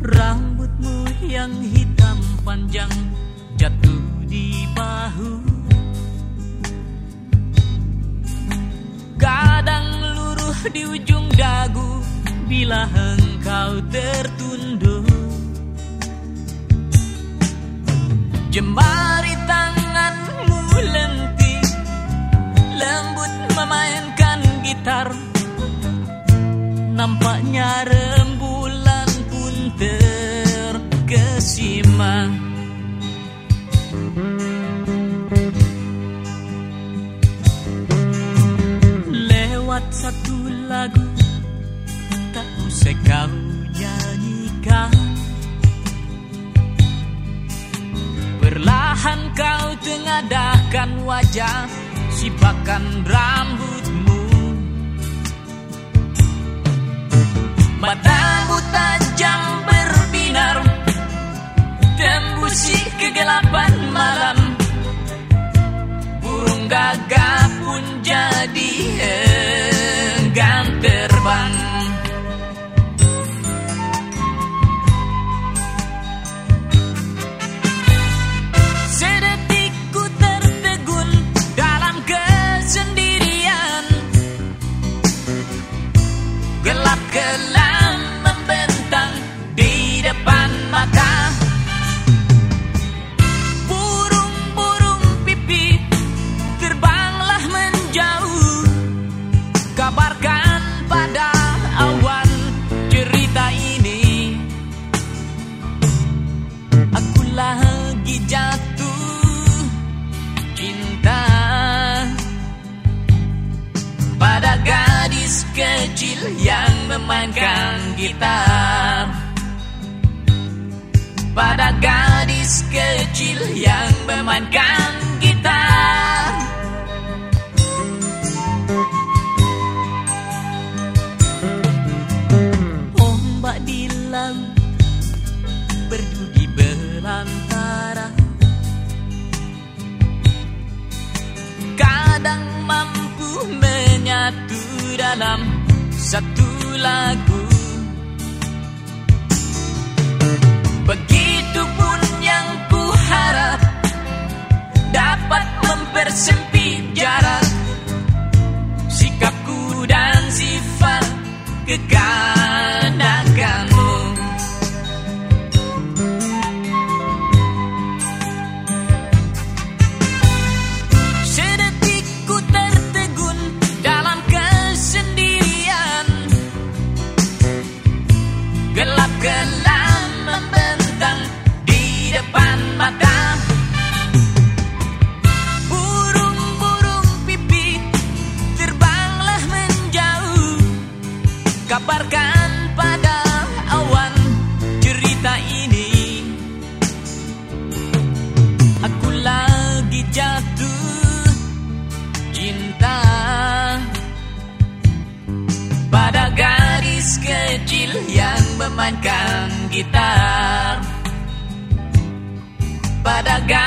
Rambutmu yang hitam panjang jatuh di bahu, kadang luruh di ujung dagu bila engkau tertunduk. Jemari tanganmu lentik, lembut memainkan gitar. Nampaknya rembulan pun terkesima. Lewat satu lagu tak usai kau nyanyikan, perlahan kau tengadahkan wajah, sipakan rambutmu. Matamu tajam berbinar, tembusi kegelapan malam. Burung gagak pun jadi enggan terbang. Sedetik ku tertegun dalam kesendirian, gelap kelam membentang di depan mata. Burung-burung pipi terbanglah menjauh, kabarkan pada awan cerita ini. Aku lagi jatuh cinta pada gadis kecil yang memainkan gitar, pada gadis kecil yang memainkan gitar. Ombak di laut berduri belantara, kadang mampu menyatu dalam satu lagu. Begitupun yang ku harap dapat mempersempit jarak sikapku dan sifat kekanakanmu. Sedetik ku tertegun dalam kesendirian, gelap kelam membentang di depan mata. Burung-burung pipi terbanglah menjauh, kabarkan pada awan cerita ini. Aku lagi jatuh cinta pada gadis kecil yang memainkan gitar, pada